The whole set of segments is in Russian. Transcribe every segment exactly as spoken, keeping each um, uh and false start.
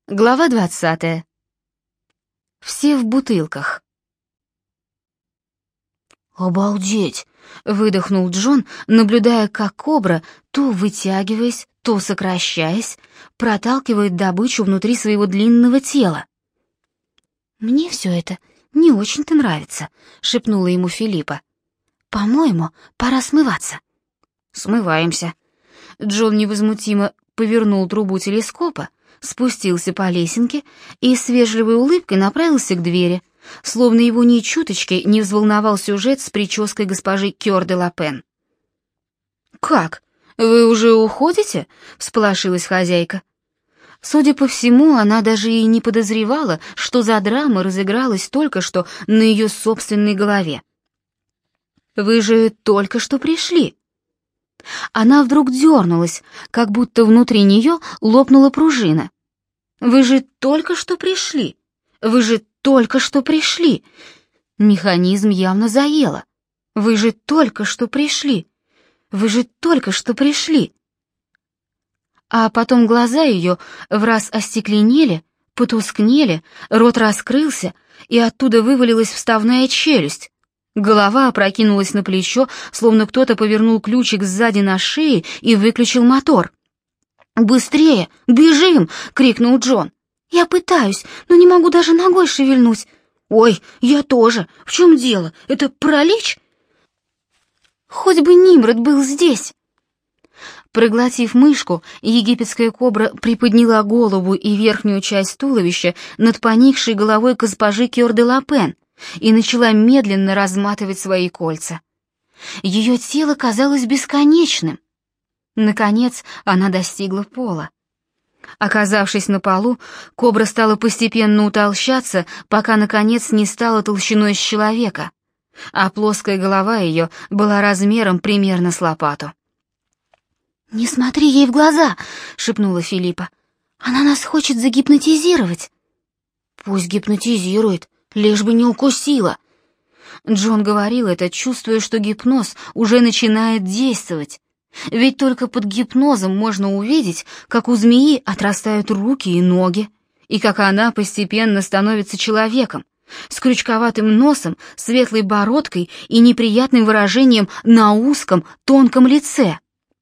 Глава двадцатая. Все в бутылках. «Обалдеть!» — выдохнул Джон, наблюдая, как кобра, то вытягиваясь, то сокращаясь, проталкивает добычу внутри своего длинного тела. «Мне все это не очень-то нравится», — шепнула ему Филиппа. «По-моему, пора смываться». «Смываемся». Джон невозмутимо повернул трубу телескопа, спустился по лесенке и с вежливой улыбкой направился к двери, словно его ни чуточки не взволновал сюжет с прической госпожи Кёр де Лапен. «Как? Вы уже уходите?» — всполошилась хозяйка. Судя по всему, она даже и не подозревала, что за драма разыгралась только что на ее собственной голове. «Вы же только что пришли». Она вдруг дернулась, как будто внутри нее лопнула пружина. «Вы же только что пришли! Вы же только что пришли!» Механизм явно заело. «Вы же только что пришли! Вы же только что пришли!» А потом глаза ее враз остекленели, потускнели, рот раскрылся, и оттуда вывалилась вставная челюсть. Голова опрокинулась на плечо, словно кто-то повернул ключик сзади на шее и выключил мотор. «Быстрее! Бежим!» — крикнул Джон. «Я пытаюсь, но не могу даже ногой шевельнуть». «Ой, я тоже! В чем дело? Это паралич?» «Хоть бы Нимрод был здесь!» Проглотив мышку, египетская кобра приподняла голову и верхнюю часть туловища над поникшей головой госпожи Кёр де Лапен и начала медленно разматывать свои кольца. Ее тело казалось бесконечным. Наконец она достигла пола. Оказавшись на полу, кобра стала постепенно утолщаться, пока, наконец, не стала толщиной с человека, а плоская голова ее была размером примерно с лопату. «Не смотри ей в глаза!» — шепнула Филиппа. «Она нас хочет загипнотизировать». «Пусть гипнотизирует, лишь бы не укусила». Джон говорил это, чувствуя, что гипноз уже начинает действовать. Ведь только под гипнозом можно увидеть, как у змеи отрастают руки и ноги, и как она постепенно становится человеком, с крючковатым носом, светлой бородкой и неприятным выражением на узком, тонком лице.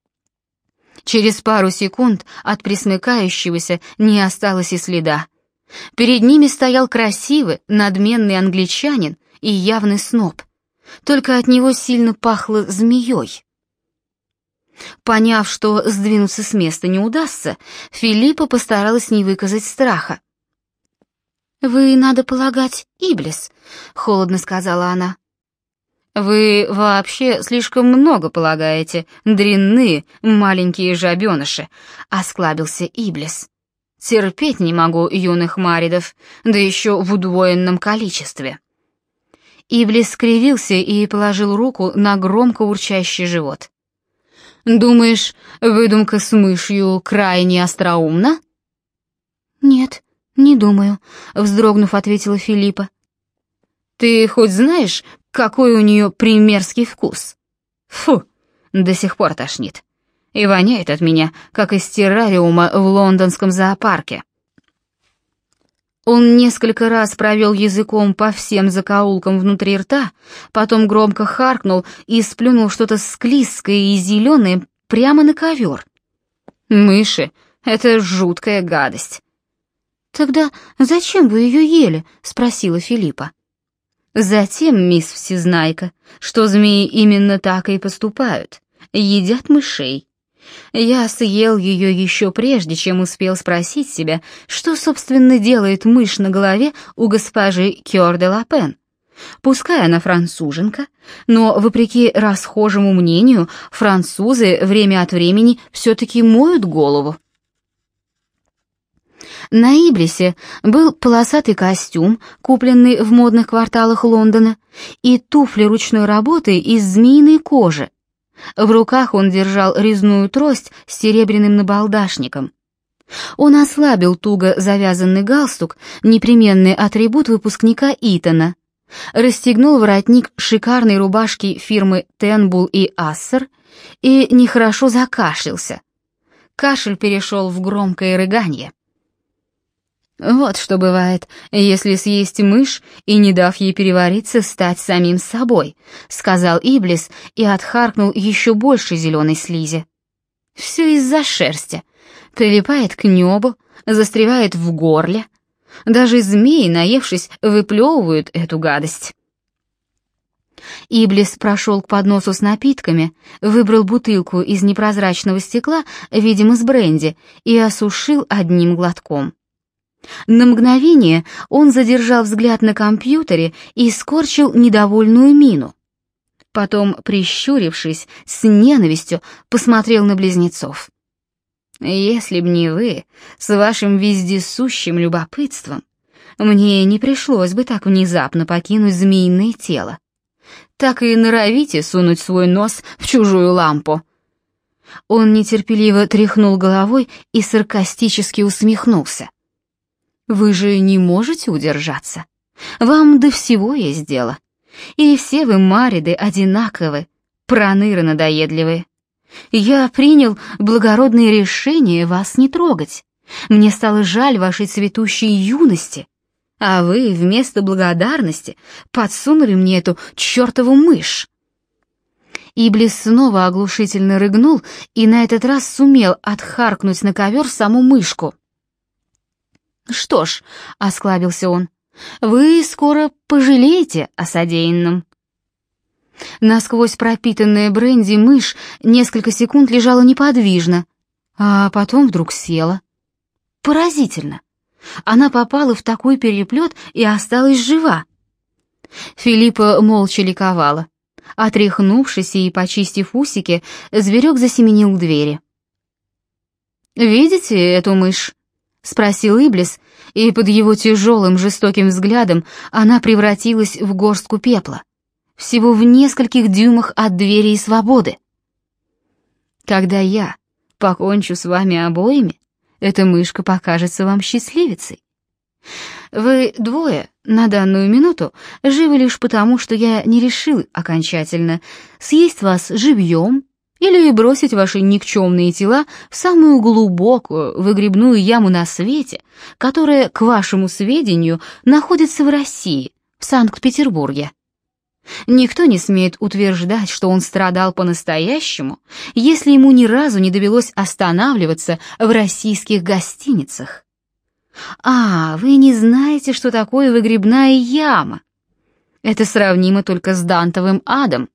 Через пару секунд от пресмыкающегося не осталось и следа. Перед ними стоял красивый, надменный англичанин и явный сноб. Только от него сильно пахло змеей. Поняв, что сдвинуться с места не удастся, Филиппа постаралась не выказать страха. «Вы, надо полагать, Иблис», — холодно сказала она. «Вы вообще слишком много полагаете, дрянные маленькие жабеныши», — осклабился Иблис. «Терпеть не могу юных маридов, да еще в удвоенном количестве». Иблис скривился и положил руку на громко урчащий живот. «Думаешь, выдумка с мышью крайне остроумна?» «Нет, не думаю», — вздрогнув, ответила Филиппа. «Ты хоть знаешь, какой у нее примерский вкус? Фу, до сих пор тошнит. И воняет от меня, как из террариума в лондонском зоопарке». Он несколько раз провел языком по всем закоулкам внутри рта, потом громко харкнул и сплюнул что-то склизкое и зеленое прямо на ковер. «Мыши — это жуткая гадость». «Тогда зачем вы ее ели?» — спросила Филиппа. «Затем, мисс Всезнайка, что змеи именно так и поступают, едят мышей. Я съел ее еще прежде, чем успел спросить себя, что, собственно, делает мышь на голове у госпожи Кёр де Лапен. Пускай она француженка, но, вопреки расхожему мнению, французы время от времени все-таки моют голову». На Иблисе был полосатый костюм, купленный в модных кварталах Лондона, и туфли ручной работы из змеиной кожи. В руках он держал резную трость с серебряным набалдашником. Он ослабил туго завязанный галстук, непременный атрибут выпускника Итона, расстегнул воротник шикарной рубашки фирмы Тенбул и Ассер и нехорошо закашлялся. Кашель перешел в громкое рыганье. Вот что бывает, если съесть мышь и, не дав ей перевариться, стать самим собой, сказал Иблис и отхаркнул еще больше зеленой слизи. Все из-за шерсти. Прилипает к небу, застревает в горле. Даже змеи, наевшись, выплевывают эту гадость. Иблис прошел к подносу с напитками, выбрал бутылку из непрозрачного стекла, видимо, с бренди, и осушил одним глотком. На мгновение он задержал взгляд на компьютере и скорчил недовольную мину. Потом, прищурившись, с ненавистью посмотрел на близнецов. «Если б не вы, с вашим вездесущим любопытством, мне не пришлось бы так внезапно покинуть змеиное тело. Так и норовите сунуть свой нос в чужую лампу». Он нетерпеливо тряхнул головой и саркастически усмехнулся. «Вы же не можете удержаться. Вам до всего есть дело. И все вы, мариды, одинаковы, проныры надоедливые. Я принял благородное решение вас не трогать. Мне стало жаль вашей цветущей юности, а вы вместо благодарности подсунули мне эту чертову мышь». Иблис снова оглушительно рыгнул и на этот раз сумел отхаркнуть на ковер саму мышку. «Что ж», — осклабился он, — «вы скоро пожалеете о содеянном». Насквозь пропитанная бренди мышь несколько секунд лежала неподвижно, а потом вдруг села. Поразительно. Она попала в такой переплет и осталась жива. Филиппа молча ликовала. Отряхнувшись и почистив усики, зверек засеменил к двери. «Видите эту мышь?» — спросил Иблис, и под его тяжелым жестоким взглядом она превратилась в горстку пепла, всего в нескольких дюймах от двери и свободы. «Когда я покончу с вами обоими, эта мышка покажется вам счастливицей. Вы двое на данную минуту живы лишь потому, что я не решил окончательно съесть вас живьем или бросить ваши никчемные тела в самую глубокую выгребную яму на свете, которая, к вашему сведению, находится в России, в Санкт-Петербурге. Никто не смеет утверждать, что он страдал по-настоящему, если ему ни разу не довелось останавливаться в российских гостиницах. А, вы не знаете, что такое выгребная яма? Это сравнимо только с Дантовым адом.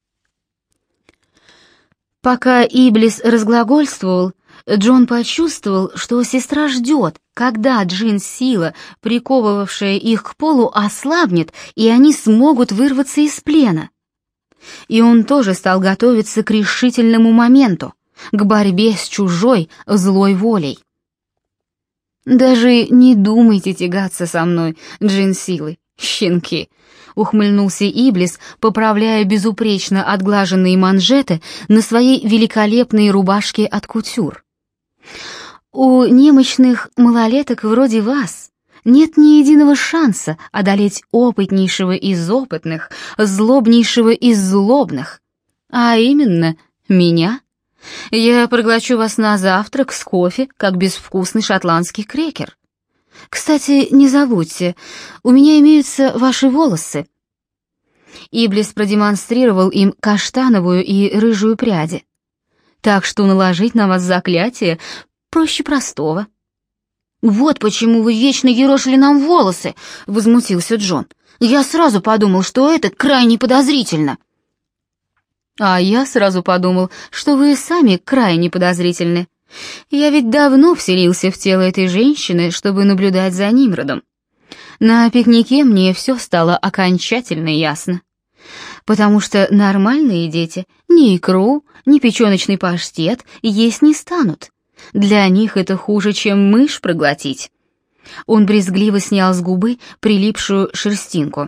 Пока Иблис разглагольствовал, Джон почувствовал, что сестра ждет, когда джин-сила, приковывавшая их к полу, ослабнет, и они смогут вырваться из плена. И он тоже стал готовиться к решительному моменту, к борьбе с чужой злой волей. «Даже не думайте тягаться со мной, джин-силы, щенки», — ухмыльнулся Иблис, поправляя безупречно отглаженные манжеты на своей великолепной рубашке от кутюр. «У немощных малолеток вроде вас нет ни единого шанса одолеть опытнейшего из опытных, злобнейшего из злобных, а именно меня. Я проглочу вас на завтрак с кофе, как безвкусный шотландский крекер. Кстати, не забудьте, у меня имеются ваши волосы». Иблис продемонстрировал им каштановую и рыжую пряди. «Так что наложить на вас заклятие проще простого». «Вот почему вы вечно ерошили нам волосы», — возмутился Джон. «Я сразу подумал, что это крайне подозрительно». «А я сразу подумал, что вы сами крайне подозрительны. Я ведь давно вселился в тело этой женщины, чтобы наблюдать за Нимродом. На пикнике мне все стало окончательно ясно. Потому что нормальные дети ни икру, ни печёночный паштет есть не станут. Для них это хуже, чем мышь проглотить». Он брезгливо снял с губы прилипшую шерстинку.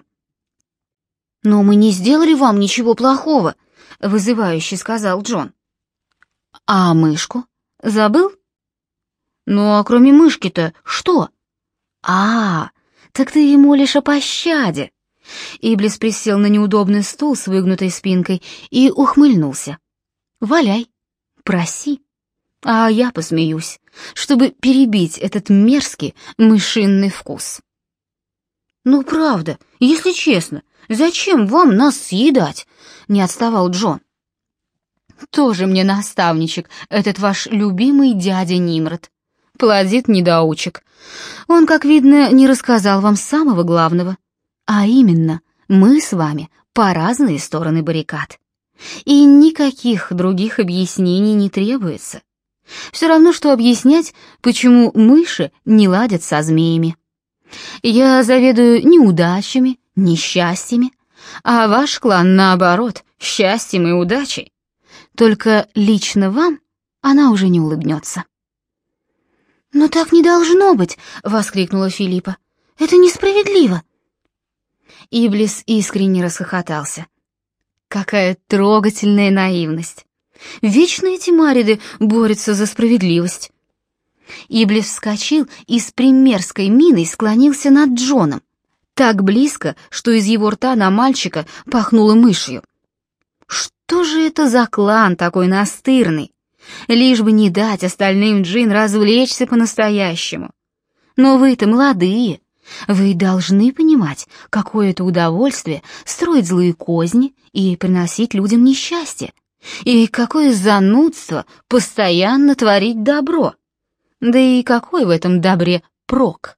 «Но мы не сделали вам ничего плохого», — вызывающе сказал Джон. «А мышку? Забыл?» «Ну, а кроме мышки-то что?» «А, так ты ему лишь о пощаде». Иблис присел на неудобный стул с выгнутой спинкой и ухмыльнулся. «Валяй, проси. а я посмеюсь, чтобы перебить этот мерзкий мышиный вкус. «Ну правда, если честно, зачем вам нас съедать?» — не отставал Джон. «Тоже мне наставничек, этот ваш любимый дядя Нимрод. Плодит недоучек. Он, как видно, не рассказал вам самого главного. А именно, мы с вами по разные стороны баррикад. И никаких других объяснений не требуется. Все равно, что объяснять, почему мыши не ладят со змеями. Я заведую неудачами, несчастьями, а ваш клан, наоборот, счастьем и удачей. Только лично вам она уже не улыбнется». «Но так не должно быть!» — воскликнула Филиппа. «Это несправедливо!» Иблис искренне расхохотался. Какая трогательная наивность! Вечно эти мариды борются за справедливость. Иблис вскочил и с примерской миной склонился над Джоном, так близко, что из его рта на мальчика пахнуло мышью. Что же это за клан такой настырный? Лишь бы не дать остальным джин развлечься по-настоящему. Но вы-то молодые, вы должны понимать, какое это удовольствие строить злые козни и приносить людям несчастье, и какое занудство постоянно творить добро. Да и какой в этом добре прок?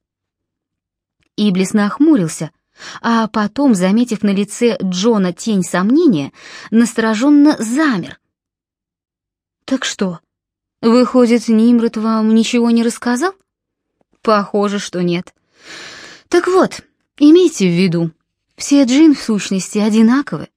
Иблис нахмурился, а потом, заметив на лице Джона тень сомнения, настороженно замер. «Так что, выходит, Нимрод вам ничего не рассказал?» «Похоже, что нет. Так вот, имейте в виду, все джин в сущности одинаковы.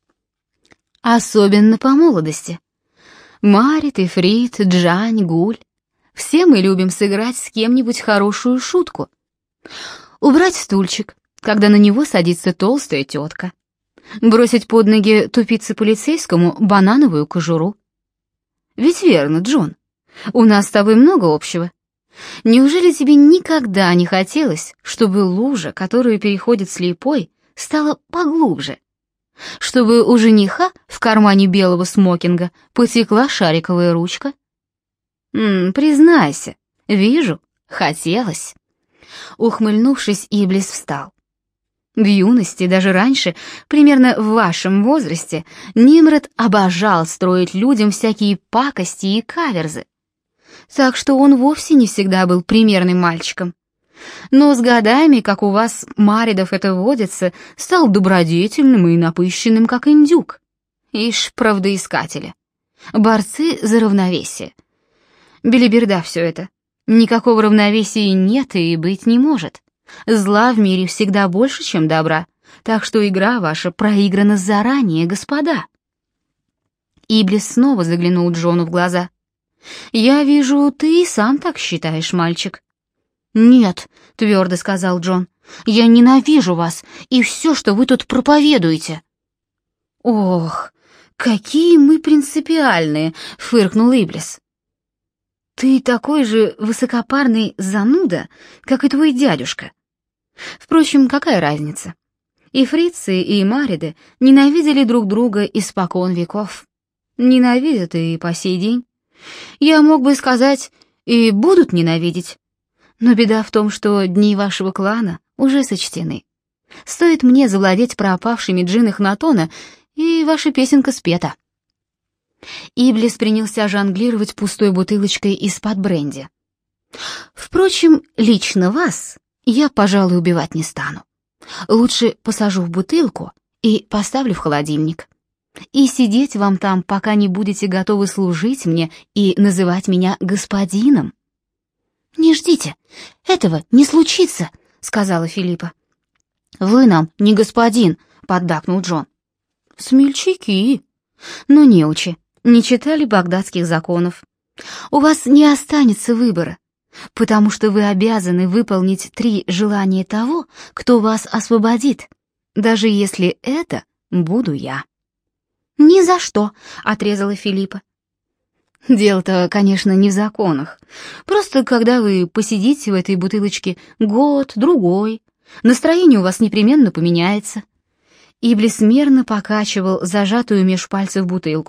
Особенно по молодости. Марит, Ифрит, Джань, Гуль. Все мы любим сыграть с кем-нибудь хорошую шутку. Убрать стульчик, когда на него садится толстая тетка. Бросить под ноги тупице полицейскому банановую кожуру. Ведь верно, Джон, у нас с тобой много общего. Неужели тебе никогда не хотелось, чтобы лужа, которую переходит слепой, стала поглубже? Чтобы у жениха в кармане белого смокинга потекла шариковая ручка? М, признайся, вижу, хотелось. Ухмыльнувшись, Иблис встал. В юности, даже раньше, примерно в вашем возрасте, Нимрод обожал строить людям всякие пакости и каверзы. Так что он вовсе не всегда был примерным мальчиком. Но с годами, как у вас, маридов, это водится, стал добродетельным и напыщенным, как индюк. Ишь, правдоискатели. Борцы за равновесие. Белиберда все это. Никакого равновесия нет и быть не может. Зла в мире всегда больше, чем добра, так что игра ваша проиграна заранее, господа». Иблис снова заглянул Джону в глаза. «Я вижу, ты и сам так считаешь, мальчик». «Нет», — твердо сказал Джон, — «я ненавижу вас и все, что вы тут проповедуете». «Ох, какие мы принципиальные», — фыркнул Иблис. «Ты такой же высокопарный зануда, как и твой дядюшка. Впрочем, какая разница? И фрицы, и мариды ненавидели друг друга испокон веков. Ненавидят и по сей день. Я мог бы сказать, и будут ненавидеть. Но беда в том, что дни вашего клана уже сочтены. Стоит мне завладеть пропавшими джин Эхнатона, и ваша песенка спета». Иблис принялся жонглировать пустой бутылочкой из-под бренди. «Впрочем, лично вас я, пожалуй, убивать не стану. Лучше посажу в бутылку и поставлю в холодильник. И сидеть вам там, пока не будете готовы служить мне и называть меня господином». «Не ждите, этого не случится», — сказала Филиппа. «Вы нам не господин», — поддакнул Джон. «Смельчаки, но неучи, не читали багдадских законов. У вас не останется выбора, потому что вы обязаны выполнить три желания того, кто вас освободит, даже если это буду я». «Ни за что», — отрезала Филиппа. «Дело-то, конечно, не в законах. Просто когда вы посидите в этой бутылочке год, другой, настроение у вас непременно поменяется». Иблис мерно покачивал зажатую меж пальцев бутылку.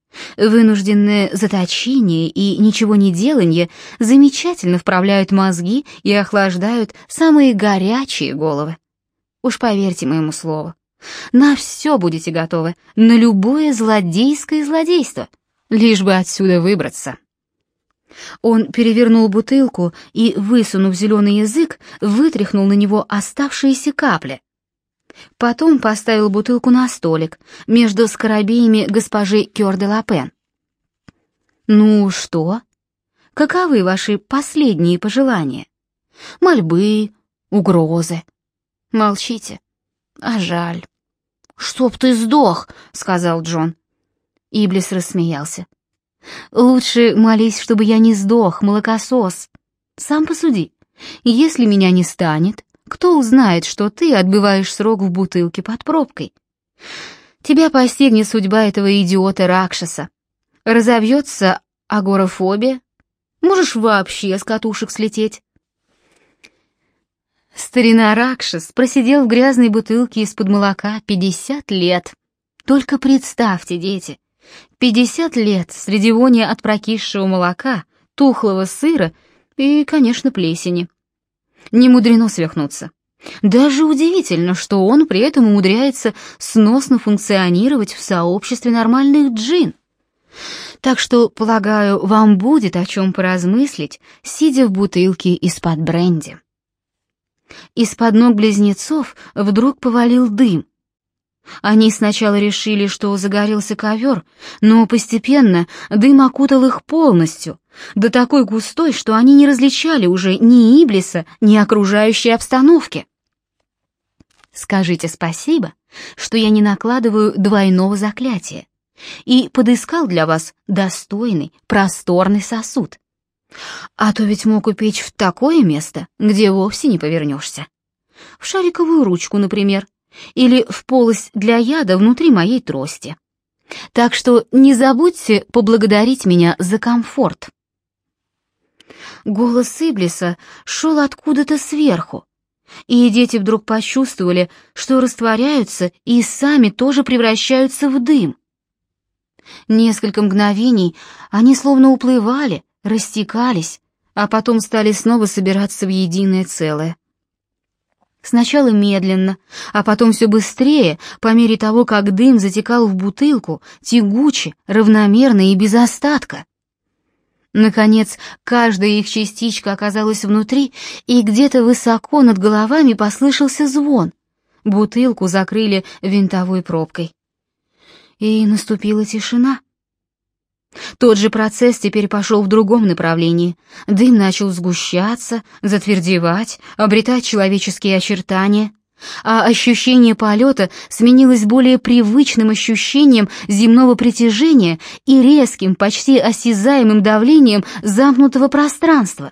Вынужденное заточение и ничего не деланье замечательно вправляют мозги и охлаждают самые горячие головы. Уж поверьте моему слову, на все будете готовы, на любое злодейское злодейство, лишь бы отсюда выбраться. Он перевернул бутылку и, высунув зеленый язык, вытряхнул на него оставшиеся капли. Потом поставил бутылку на столик между скоробеями госпожи Кёр-де-Лапен. «Ну что? Каковы ваши последние пожелания? Мольбы, угрозы?» «Молчите. А жаль». «Чтоб ты сдох», — сказал Джон. Иблис рассмеялся. «Лучше молись, чтобы я не сдох, молокосос. Сам посуди. Если меня не станет, кто узнает, что ты отбываешь срок в бутылке под пробкой? Тебя постигнет судьба этого идиота Ракшаса. Разовьется агорафобия. Можешь вообще с катушек слететь». Старина Ракшас просидел в грязной бутылке из-под молока пятьдесят лет. Только представьте, дети, пятьдесят лет среди вони от прокисшего молока, тухлого сыра и, конечно, плесени. Не мудрено свихнуться. Даже удивительно, что он при этом умудряется сносно функционировать в сообществе нормальных джин. Так что, полагаю, вам будет о чем поразмыслить, сидя в бутылке из-под бренди. Из-под ног близнецов вдруг повалил дым. Они сначала решили, что загорелся ковер, но постепенно дым окутал их полностью, до такой густой, что они не различали уже ни Иблиса, ни окружающей обстановки. Скажите спасибо, что я не накладываю двойного заклятия и подыскал для вас достойный, просторный сосуд. А то ведь мог упечь в такое место, где вовсе не повернешься. В шариковую ручку, например, или в полость для яда внутри моей трости. Так что не забудьте поблагодарить меня за комфорт. Голос Иблиса шел откуда-то сверху, и дети вдруг почувствовали, что растворяются и сами тоже превращаются в дым. Несколько мгновений они словно уплывали, растекались, а потом стали снова собираться в единое целое. Сначала медленно, а потом все быстрее, по мере того, как дым затекал в бутылку, тягуче, равномерно и без остатка. Наконец, каждая их частичка оказалась внутри, и где-то высоко над головами послышался звон. Бутылку закрыли винтовой пробкой. И наступила тишина. Тот же процесс теперь пошел в другом направлении. Дым начал сгущаться, затвердевать, обретать человеческие очертания, а ощущение полета сменилось более привычным ощущением земного притяжения и резким, почти осязаемым давлением замкнутого пространства.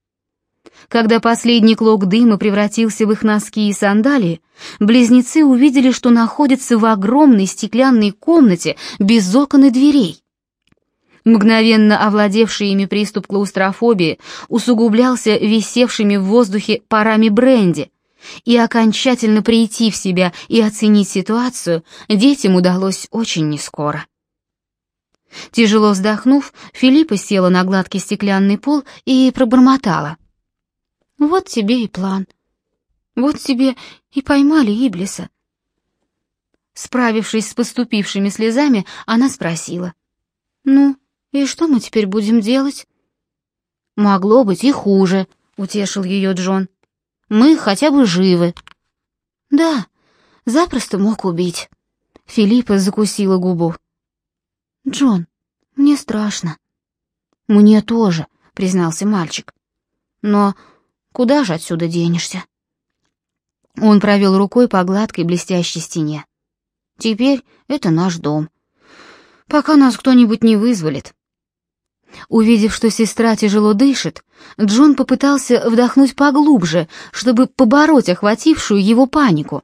Когда последний клок дыма превратился в их носки и сандалии, близнецы увидели, что находятся в огромной стеклянной комнате без окон и дверей. Мгновенно овладевший ими приступ клаустрофобии усугублялся висевшими в воздухе парами бренди, и окончательно прийти в себя и оценить ситуацию детям удалось очень нескоро. Тяжело вздохнув, Филиппа села на гладкий стеклянный пол и пробормотала: «Вот тебе и план. Вот тебе и поймали Иблиса». Справившись с поступившими слезами, она спросила: «Ну, и что мы теперь будем делать?» «Могло быть и хуже», — утешил ее Джон. «Мы хотя бы живы». «Да, запросто мог убить». Филиппа закусила губу. «Джон, мне страшно». «Мне тоже», — признался мальчик. «Но куда же отсюда денешься?» Он провел рукой по гладкой блестящей стене. «Теперь это наш дом. Пока нас кто-нибудь не вызволит». Увидев, что сестра тяжело дышит, Джон попытался вдохнуть поглубже, чтобы побороть охватившую его панику.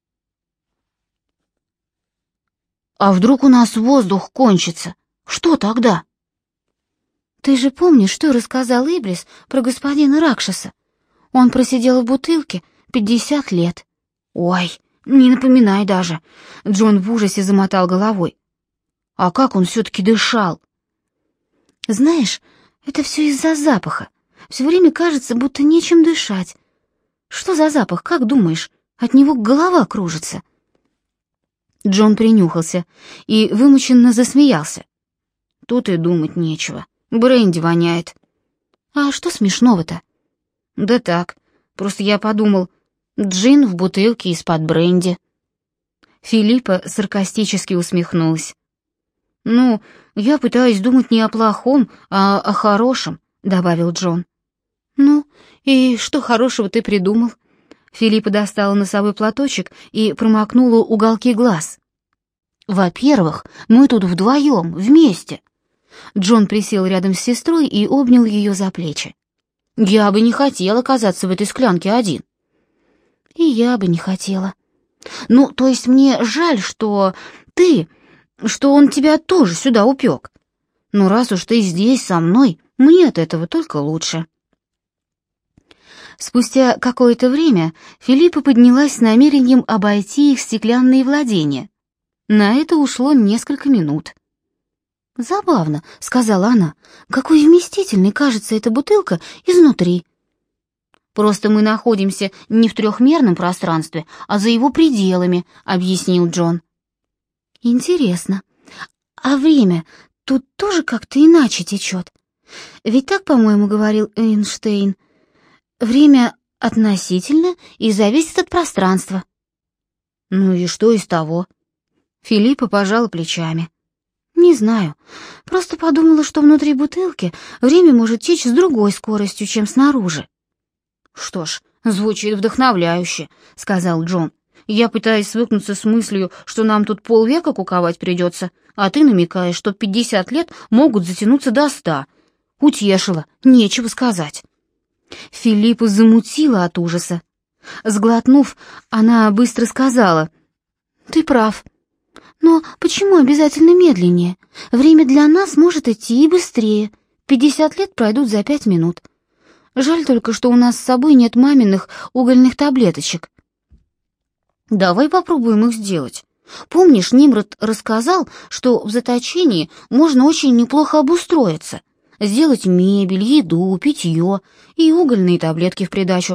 «А вдруг у нас воздух кончится? Что тогда?» «Ты же помнишь, что рассказал Иблис про господина Ракшаса? Он просидел в бутылке пятьдесят лет». «Ой, не напоминай даже», — Джон в ужасе замотал головой. А как он все-таки дышал? Знаешь, это все из-за запаха. Все время кажется, будто нечем дышать. Что за запах, как думаешь? От него голова кружится. Джон принюхался и вымученно засмеялся. Тут и думать нечего. Бренди воняет. А что смешного-то? Да так, просто я подумал, джин в бутылке из-под бренди. Филиппа саркастически усмехнулась. «Ну, я пытаюсь думать не о плохом, а о хорошем», — добавил Джон. «Ну, и что хорошего ты придумал?» Филиппа достала носовой платочек и промокнула уголки глаз. «Во-первых, мы тут вдвоем, вместе». Джон присел рядом с сестрой и обнял ее за плечи. «Я бы не хотел оказаться в этой склянке один». «И я бы не хотела. Ну, то есть мне жаль, что ты, что он тебя тоже сюда упек. Но раз уж ты здесь со мной, мне от этого только лучше». Спустя какое-то время Филиппа поднялась с намерением обойти их стеклянные владения. На это ушло несколько минут. «Забавно», — сказала она, — «какой вместительной кажется эта бутылка изнутри». «Просто мы находимся не в трехмерном пространстве, а за его пределами», — объяснил Джон. «Интересно, а время тут тоже как-то иначе течет? Ведь так, по-моему, говорил Эйнштейн. Время относительно и зависит от пространства». «Ну и что из того?» Филиппа пожала плечами. «Не знаю, просто подумала, что внутри бутылки время может течь с другой скоростью, чем снаружи». «Что ж, звучит вдохновляюще», — сказал Джон. «Я пытаюсь свыкнуться с мыслью, что нам тут полвека куковать придется, а ты намекаешь, что пятьдесят лет могут затянуться до ста. Утешила, нечего сказать». Филиппу замутила от ужаса. Сглотнув, она быстро сказала: «Ты прав. Но почему обязательно медленнее? Время для нас может идти и быстрее. Пятьдесят лет пройдут за пять минут. Жаль только, что у нас с собой нет маминых угольных таблеточек». «Давай попробуем их сделать. Помнишь, Нимрод рассказал, что в заточении можно очень неплохо обустроиться, сделать мебель, еду, питье и угольные таблетки в придачу».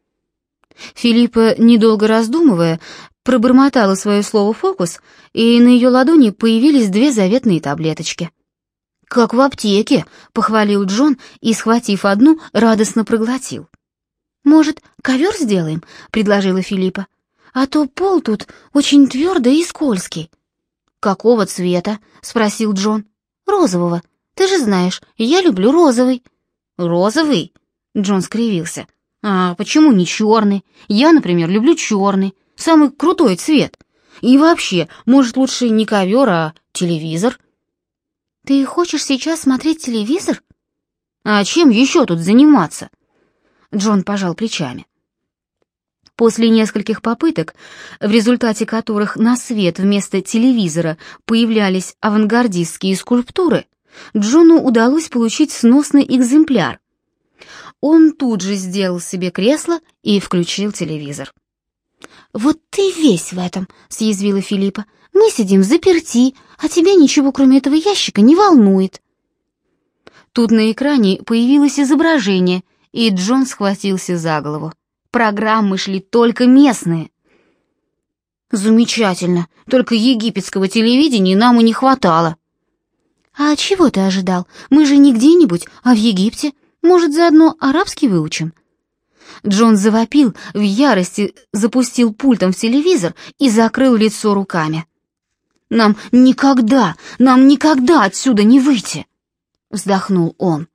Филиппа, недолго раздумывая, пробормотала свое слово «фокус», и на ее ладони появились две заветные таблеточки. «Как в аптеке», — похвалил Джон и, схватив одну, радостно проглотил. «Может, ковер сделаем?» — предложила Филиппа. «А то пол тут очень твердый и скользкий». «Какого цвета?» — спросил Джон. «Розового. Ты же знаешь, я люблю розовый». «Розовый?» — Джон скривился. «А почему не черный? Я, например, люблю черный. Самый крутой цвет. И вообще, может, лучше не ковер, а телевизор?» «Ты хочешь сейчас смотреть телевизор?» «А чем еще тут заниматься?» Джон пожал плечами. После нескольких попыток, в результате которых на свет вместо телевизора появлялись авангардистские скульптуры, Джону удалось получить сносный экземпляр. Он тут же сделал себе кресло и включил телевизор. «Вот ты весь в этом», — съязвила Филиппа. «Мы сидим взаперти, а тебя ничего, кроме этого ящика, не волнует». Тут на экране появилось изображение, и Джон схватился за голову. Программы шли только местные. «Замечательно, только египетского телевидения нам и не хватало». «А чего ты ожидал? Мы же не где-нибудь, а в Египте. Может, заодно арабский выучим?» Джон завопил, в ярости запустил пультом в телевизор и закрыл лицо руками. «Нам никогда, нам никогда отсюда не выйти!» — вздохнул он.